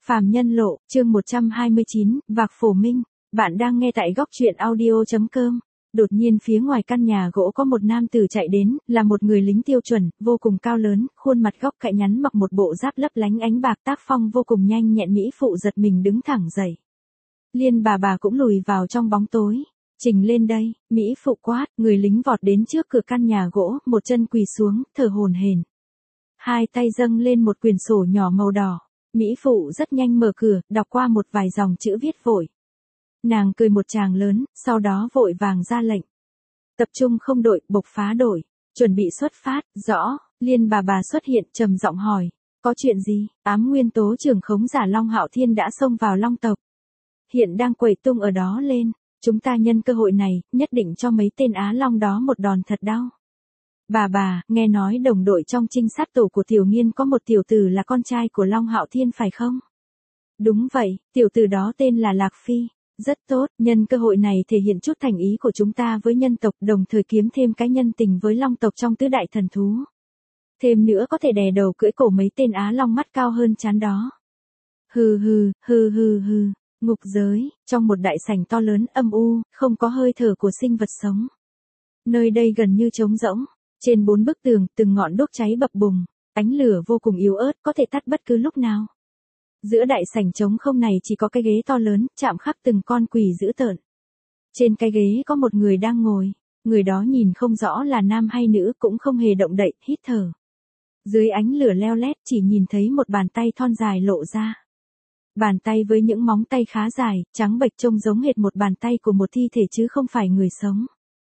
Phàm Nhân Lộ, chương 129, Vạc Phổ Minh. Bạn đang nghe tại góc truyện audio.com. Đột nhiên phía ngoài căn nhà gỗ có một nam tử chạy đến, là một người lính tiêu chuẩn, vô cùng cao lớn, khuôn mặt góc cạnh nhắn mặc một bộ giáp lấp lánh ánh bạc, tác phong vô cùng nhanh nhẹn. Mỹ phụ giật mình đứng thẳng dậy. Liên bà cũng lùi vào trong bóng tối. Trình lên đây, Mỹ phụ quát, người lính vọt đến trước cửa căn nhà gỗ, một chân quỳ xuống, thở hổn hển. Hai tay dâng lên một quyển sổ nhỏ màu đỏ. Mỹ phụ rất nhanh mở cửa, đọc qua một vài dòng chữ viết vội. Nàng cười một tràng lớn, sau đó vội vàng ra lệnh. Tập trung không đội, bộc phá đội. Chuẩn bị xuất phát, rõ. Liên bà xuất hiện, trầm giọng hỏi. Có chuyện gì? Ám nguyên tố trưởng khống giả Long Hạo Thiên đã xông vào Long tộc. Hiện đang quẩy tung ở đó lên. Chúng ta nhân cơ hội này, nhất định cho mấy tên Á Long đó một đòn thật đau. Bà, nghe nói đồng đội trong trinh sát tổ của Tiểu Nghiên có một tiểu tử là con trai của Long Hạo Thiên phải không? Đúng vậy, tiểu tử đó tên là Lạc Phi. Rất tốt, nhân cơ hội này thể hiện chút thành ý của chúng ta với nhân tộc, đồng thời kiếm thêm cái nhân tình với Long tộc trong tứ đại thần thú. Thêm nữa có thể đè đầu cưỡi cổ mấy tên Á Long mắt cao hơn chán đó. Hừ. Ngục giới, trong một đại sảnh to lớn âm u, không có hơi thở của sinh vật sống. Nơi đây gần như trống rỗng. Trên 4 bức tường, từng ngọn đốt cháy bập bùng, ánh lửa vô cùng yếu ớt, có thể tắt bất cứ lúc nào. Giữa đại sảnh trống không này chỉ có cái ghế to lớn, chạm khắc từng con quỷ dữ tợn. Trên cái ghế có một người đang ngồi, người đó nhìn không rõ là nam hay nữ, cũng không hề động đậy, hít thở. Dưới ánh lửa leo lét chỉ nhìn thấy một bàn tay thon dài lộ ra. Bàn tay với những móng tay khá dài, trắng bệch trông giống hệt một bàn tay của một thi thể chứ không phải người sống.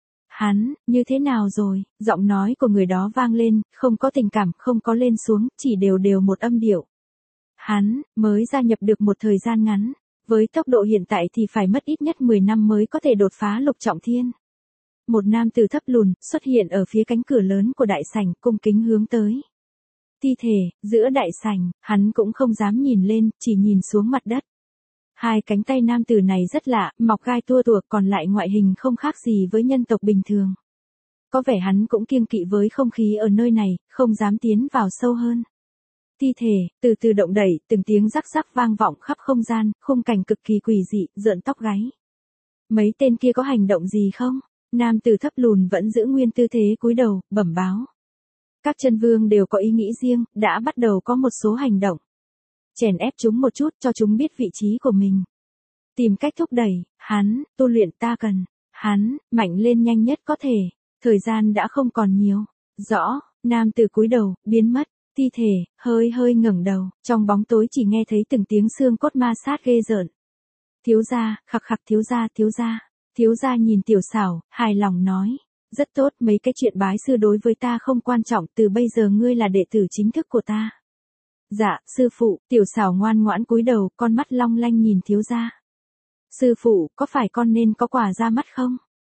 Hắn, như thế nào rồi? Giọng nói của người đó vang lên, không có tình cảm, không có lên xuống, chỉ đều một âm điệu. Hắn, mới gia nhập được một thời gian ngắn. Với tốc độ hiện tại thì phải mất ít nhất 10 năm mới có thể đột phá lục trọng thiên. Một nam tử thấp lùn, xuất hiện ở phía cánh cửa lớn của đại sảnh, cung kính hướng tới. Thi thể, giữa đại sảnh, hắn cũng không dám nhìn lên, chỉ nhìn xuống mặt đất. Hai cánh tay nam tử này rất lạ, mọc gai tua tủa, còn lại ngoại hình không khác gì với nhân tộc bình thường. Có vẻ hắn cũng kiêng kỵ với không khí ở nơi này, không dám tiến vào sâu hơn. Thi thể, từ từ động đẩy, từng tiếng rắc rắc vang vọng khắp không gian, khung cảnh cực kỳ quỷ dị, rợn tóc gáy. Mấy tên kia có hành động gì không? Nam tử thấp lùn vẫn giữ nguyên tư thế cúi đầu, bẩm báo. Các chân vương đều có ý nghĩ riêng, đã bắt đầu có một số hành động. Chèn ép chúng một chút, cho chúng biết vị trí của mình. Tìm cách thúc đẩy, hắn, tu luyện ta cần. Hắn, mạnh lên nhanh nhất có thể. Thời gian đã không còn nhiều. Rõ, nam tử cúi đầu, biến mất. Thi thể, hơi ngẩng đầu. Trong bóng tối chỉ nghe thấy từng tiếng xương cốt ma sát ghê rợn. Thiếu gia, khặc thiếu gia. Thiếu gia nhìn Tiểu Xảo, hài lòng nói. Rất tốt, mấy cái chuyện bái sư đối với ta không quan trọng, từ bây giờ ngươi là đệ tử chính thức của ta. Dạ, sư phụ. Tiểu Xảo ngoan ngoãn cúi đầu, con mắt long lanh nhìn thiếu gia. Sư phụ, có phải con nên có quà ra mắt không?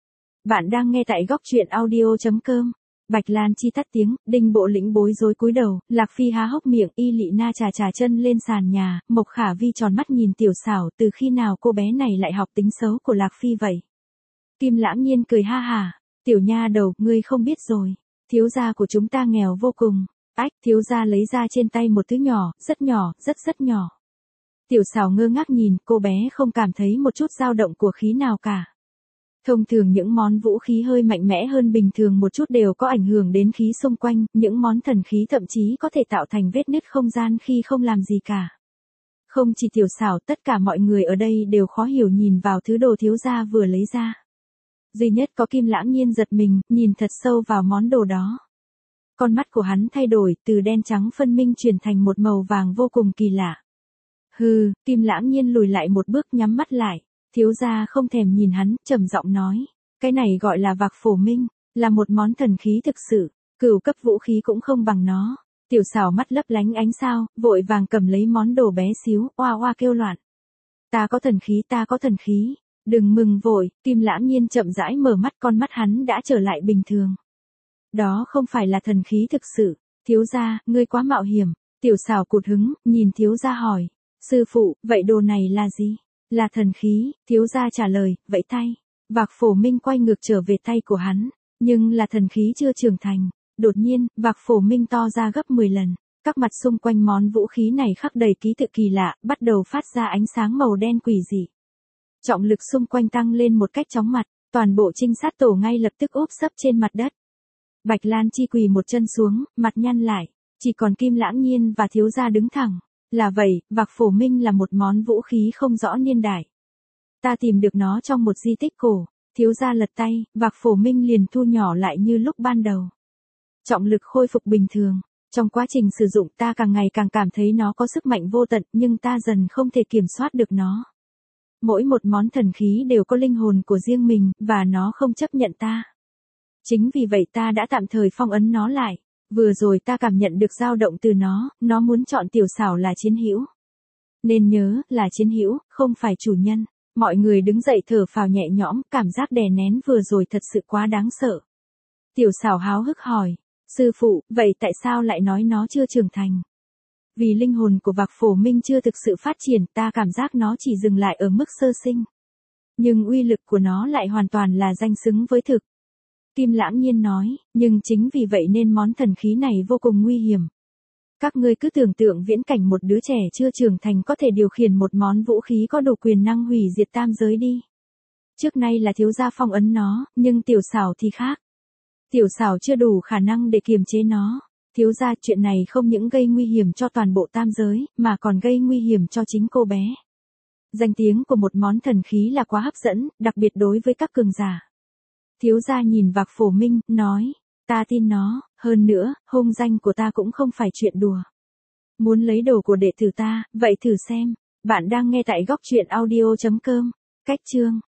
Bạn đang nghe tại góc truyện audio.com. Bạch Lan Chi tắt tiếng, Đinh Bộ Lĩnh bối rối cúi đầu, Lạc Phi há hốc miệng, Y Lị Na trà chân lên sàn nhà, Mộc Khả Vi tròn mắt nhìn Tiểu Xảo, từ khi nào cô bé này lại học tính xấu của Lạc Phi vậy? Kim Lãng Nhiên cười ha hả, tiểu nha đầu, ngươi không biết rồi, thiếu gia của chúng ta nghèo vô cùng. Ách, thiếu gia lấy ra trên tay một thứ nhỏ, rất nhỏ. Tiểu Xảo ngơ ngác nhìn, cô bé không cảm thấy một chút dao động của khí nào cả. Thông thường những món vũ khí hơi mạnh mẽ hơn bình thường một chút đều có ảnh hưởng đến khí xung quanh, những món thần khí thậm chí có thể tạo thành vết nứt không gian khi không làm gì cả. Không chỉ Tiểu Xảo, tất cả mọi người ở đây đều khó hiểu nhìn vào thứ đồ thiếu gia vừa lấy ra. Duy nhất có Kim Lãng Nhiên giật mình, nhìn thật sâu vào món đồ đó. Con mắt của hắn thay đổi, từ đen trắng phân minh chuyển thành một màu vàng vô cùng kỳ lạ. Kim Lãng Nhiên lùi lại một bước, nhắm mắt lại. Thiếu gia không thèm nhìn hắn, trầm giọng nói. Cái này gọi là Vạc Phổ Minh, là một món thần khí thực sự, cửu cấp vũ khí cũng không bằng nó. Tiểu Xảo mắt lấp lánh ánh sao, vội vàng cầm lấy món đồ bé xíu, oa kêu loạn. Ta có thần khí. Đừng mừng vội, Kim Lãng Nhiên chậm rãi mở mắt, con mắt hắn đã trở lại bình thường. Đó không phải là thần khí thực sự, thiếu gia, ngươi quá mạo hiểm. Tiểu Xảo cụt hứng, nhìn thiếu gia hỏi. Sư phụ, vậy đồ này là gì? Là thần khí, thiếu gia trả lời, vẫy tay. Vạc Phổ Minh quay ngược trở về tay của hắn, nhưng là thần khí chưa trưởng thành. Đột nhiên, Vạc Phổ Minh to ra gấp 10 lần. Các mặt xung quanh món vũ khí này khắc đầy ký tự kỳ lạ, bắt đầu phát ra ánh sáng màu đen quỷ dị. Trọng lực xung quanh tăng lên một cách chóng mặt, toàn bộ trinh sát tổ ngay lập tức úp sấp trên mặt đất. Bạch Lan Chi quỳ một chân xuống, mặt nhăn lại, chỉ còn Kim Lãng Nhiên và thiếu gia đứng thẳng. Là vậy, vạc phổ minh là một món vũ khí không rõ niên đại. Ta tìm được nó trong một di tích cổ, thiếu gia lật tay, vạc phổ minh liền thu nhỏ lại như lúc ban đầu. Trọng lực khôi phục bình thường, trong quá trình sử dụng ta càng ngày càng cảm thấy nó có sức mạnh vô tận nhưng ta dần không thể kiểm soát được nó. Mỗi một món thần khí đều có linh hồn của riêng mình, và nó không chấp nhận ta. Chính vì vậy ta đã tạm thời phong ấn nó lại. Vừa rồi ta cảm nhận được dao động từ nó muốn chọn Tiểu Xảo là chiến hữu. Nên nhớ, là chiến hữu, không phải chủ nhân. Mọi người đứng dậy thở phào nhẹ nhõm, cảm giác đè nén vừa rồi thật sự quá đáng sợ. Tiểu Xảo háo hức hỏi, sư phụ, vậy tại sao lại nói nó chưa trưởng thành? Vì linh hồn của vạc phổ minh chưa thực sự phát triển, ta cảm giác nó chỉ dừng lại ở mức sơ sinh. Nhưng uy lực của nó lại hoàn toàn là danh xứng với thực. Kim Lãng Nhiên nói, nhưng chính vì vậy nên món thần khí này vô cùng nguy hiểm. Các ngươi cứ tưởng tượng viễn cảnh một đứa trẻ chưa trưởng thành có thể điều khiển một món vũ khí có đủ quyền năng hủy diệt tam giới đi. Trước nay là thiếu gia phong ấn nó, nhưng Tiểu Xảo thì khác. Tiểu Xảo chưa đủ khả năng để kiềm chế nó. Thiếu gia, chuyện này không những gây nguy hiểm cho toàn bộ tam giới, mà còn gây nguy hiểm cho chính cô bé. Danh tiếng của một món thần khí là quá hấp dẫn, đặc biệt đối với các cường giả. Thiếu gia nhìn vạc phổ minh, nói, ta tin nó, hơn nữa, hung danh của ta cũng không phải chuyện đùa. Muốn lấy đồ của đệ tử ta, vậy thử xem. Bạn đang nghe tại góc truyện audio.com. Cách chương